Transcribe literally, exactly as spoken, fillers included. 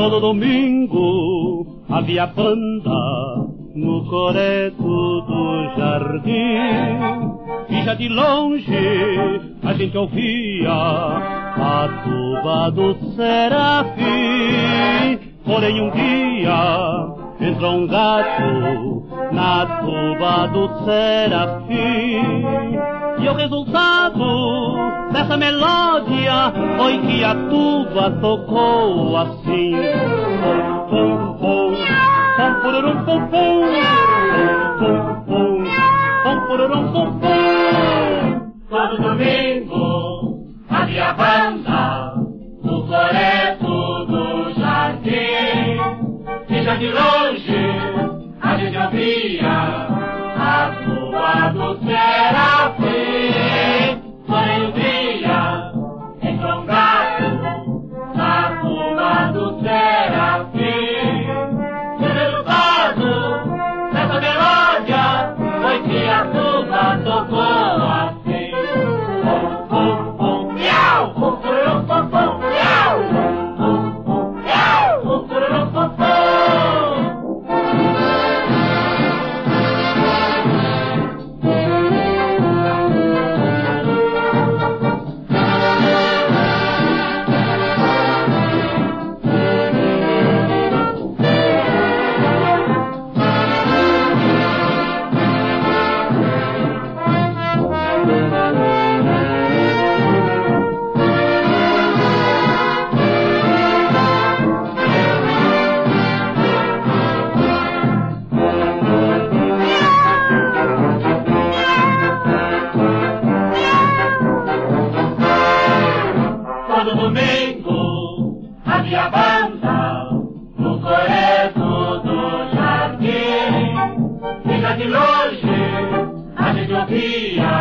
Todo domingo havia banda no coreto do jardim, e já de longe a gente ouvia a tuba do Serafim. Porém um dia entrou um gato na tuba do Serafim, e o resultado dessa melódia foi que a tuba tocou assim: pum, pum, pum, pururum, pum, pum, pum, pum, pum, pururum, pum, pum. Todo domingo havia banda no coreto do jardim, e já de longe a gente ouvia a tuba do Serafim. Porém um dia entrou um gato na tuba do Serafim, e o resultado dessa melódia foi que a tuba tocou assim: pum, pum, pum, miau, pum, pururum, pum, pum, miau, pum, pum, miau, pum, pururum, pum, pum. Todo domingo havia banda no coreto do jardim, e já de longe a gente ouvia